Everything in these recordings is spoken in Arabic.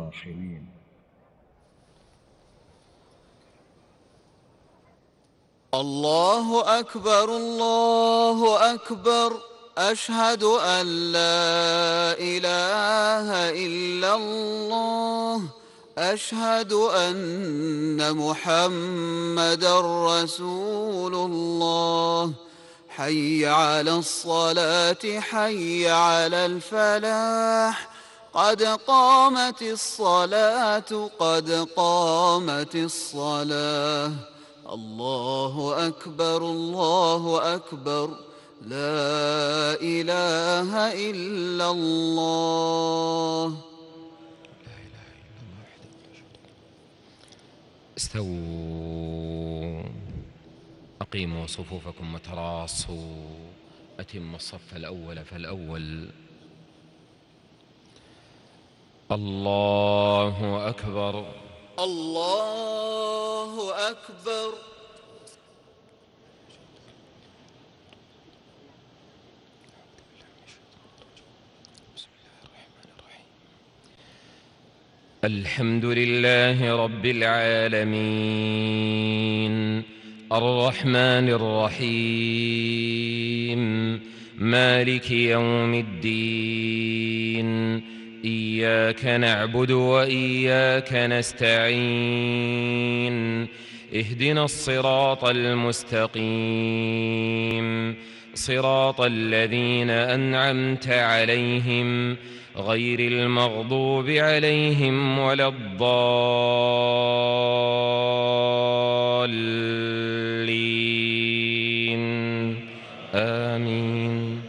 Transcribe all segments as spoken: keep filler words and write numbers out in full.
الراحمين. الله أكبر الله أكبر، أشهد أن لا إله إلا الله، أشهد أن محمدًا رسول الله. حي على الصلاة حي على الفلاح، قد قامت الصلاة قد قامت الصلاة. الله أكبر الله أكبر، لا إله إلا الله. لا إله إلا الله وحده لا شريك له. استووا، أقيموا صفوفكم وتراصوا، أتموا الصف الأول فالأول. الله أكبر الله أكبر. الحمد لله رب العالمين، الرحمن الرحيم، مالك يوم الدين. إياك نعبد وإياك نستعين، اهدنا الصراط المستقيم، صراط الذين أنعمت عليهم غير المغضوب عليهم ولا الضالين. آمين.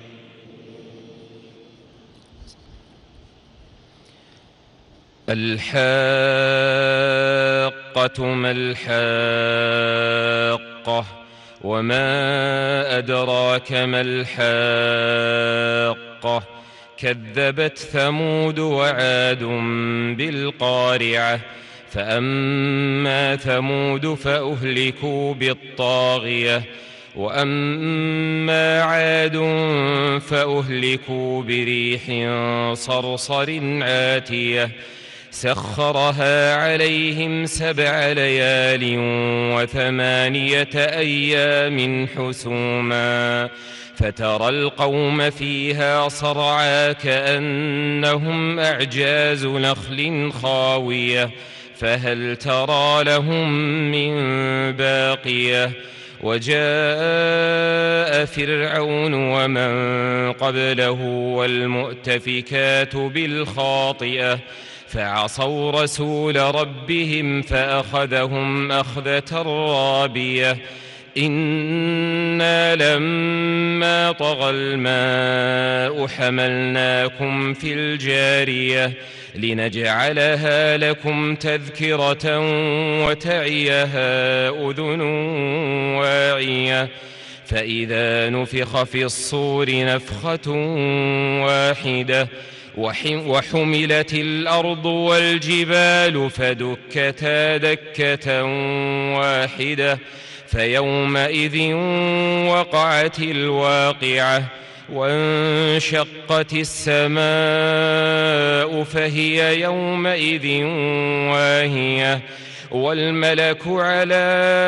الحاقة ما الحاقة، وما أدراك ما الحاقة. كذبت ثمود وعاد بالقارعة، فأما ثمود فأهلكوا بالطاغية، وأما عاد فأهلكوا بريح صرصر عاتية سخرها عليهم سبع ليال وثمانية أيام حسوما، فترى القوم فيها صرعى كأنهم أعجاز نخل خاوية، فهل ترى لهم من باقية. وجاء فرعون ومن قبله والمؤتفكات بالخاطئة، فعصوا رسول ربهم فأخذهم أخذة رابية. إنا لما طغى الماء حملناكم في الجارية لنجعلها لكم تذكرة وتعيها أذن واعية. فإذا نفخ في الصور نفخة واحدة وحملت الأرض والجبال فدكتا دكة واحدة، فيومئذ وقعت الواقعة، وانشقت السماء فهي يومئذ واهية، والملك على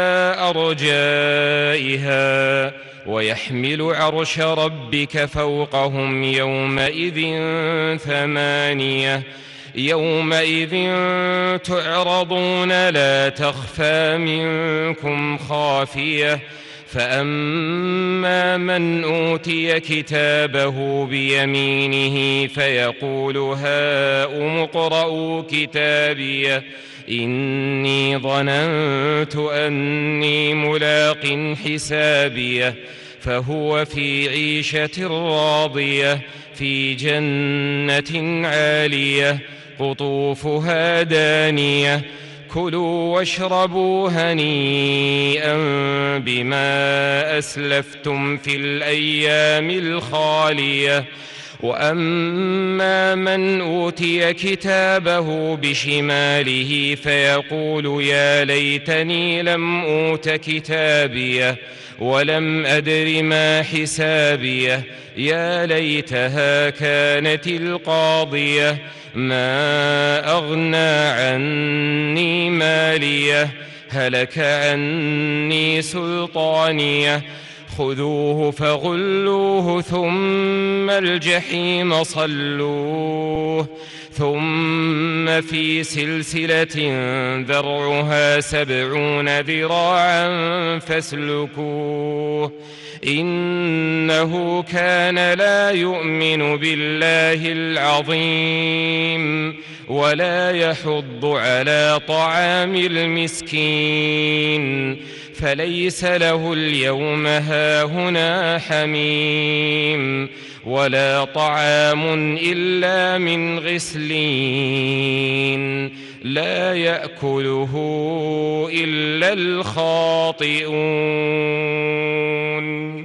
أرجائها، ويحمل عرش ربك فوقهم يومئذ ثمانية. يومئذ تعرضون لا تخفى منكم خافية. فأما من أوتي كتابه بيمينه فيقول هاؤم اقرءوا كتابيه إني ظننت أني ملاق حسابيه. فهو في عيشة راضية في جنة عالية قطوفها دانية. كلوا واشربوا هنيئا بما أسلفتم في الأيام الخالية. وأما من أوتي كتابه بشماله فيقول يا ليتني لم أوت كتابيه ولم أدر ما حسابيه. يا ليتها كانت القاضية ما أغنى عني ماليه هلك عني سلطانيه خذوه فغلوه ثم الجحيم صلوه ثم في سلسلة ذرعها سبعون ذراعا فاسلكوه إنه كان لا يؤمن بالله العظيم ولا يحض على طعام المسكين فليس له اليوم هاهنا حميم ولا طعام إلا من غسلين لا يأكله إلا الخاطئون.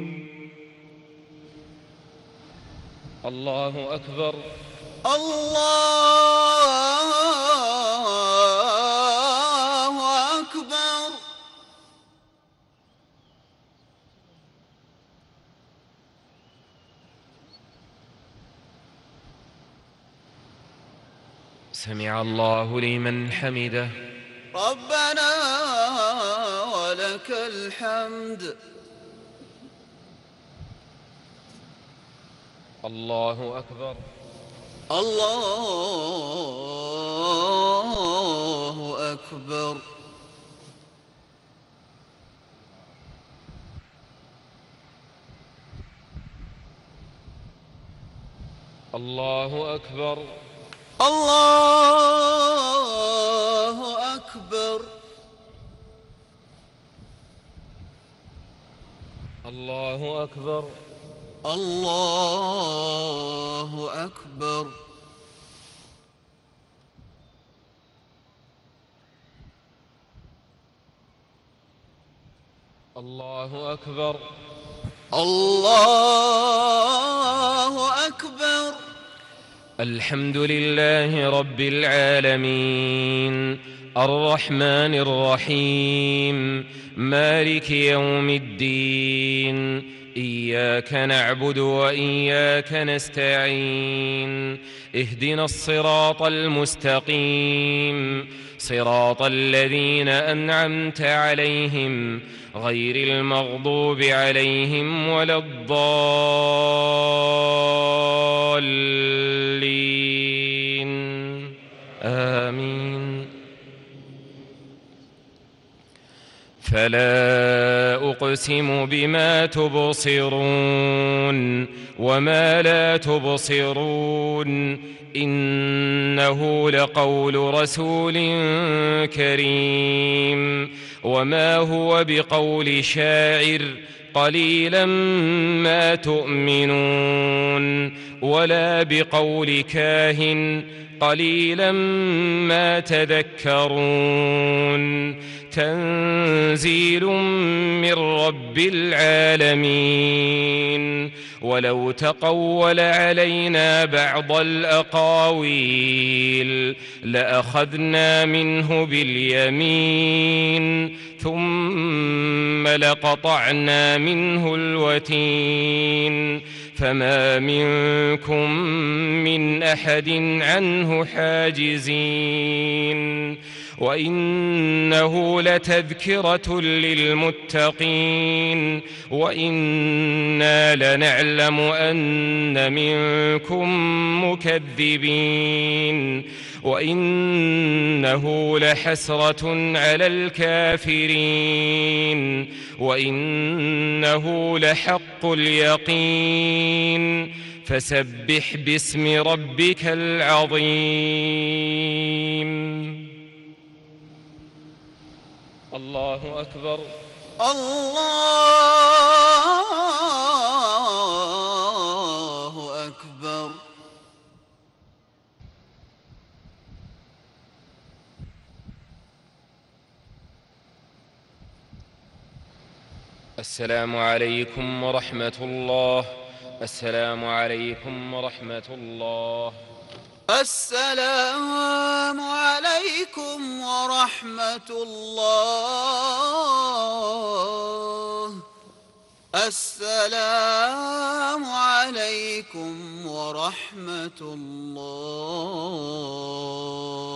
الله أكبر. الله أكبر. سمع الله لمن حمده. ربنا ولك الحمد. الله أكبر. الله أكبر. الله أكبر. الله أكبر. الله أكبر. الله أكبر. الله أكبر. الله أكبر. الحمد لله رب العالمين الرحمن الرحيم مالك يوم الدين إياك نعبد وإياك نستعين اهدنا الصراط المستقيم صراط الذين أنعمت عليهم غير المغضوب عليهم ولا الضالين آمين. فلا أقسم بما تبصرون وما لا تبصرون إنه لقول رسول كريم وما هو بقول شاعر قليلا ما تؤمنون ولا بقول كاهن قليلا ما تذكرون تنزيل من رب العالمين. ولو تقول علينا بعض الأقاويل لأخذنا منه باليمين ثم لقطعنا منه الوتين فما منكم من أحد عنه حاجزين. وإنه لتذكرة للمتقين وإنا لنعلم أن منكم مكذبين وإنه لحسرة على الكافرين وإنه لحق اليقين. فسبح باسم ربك العظيم. الله أكبر. الله أكبر. السلام عليكم ورحمة الله. السلام عليكم ورحمة الله. السلام عليكم ورحمة الله. السلام عليكم ورحمة الله.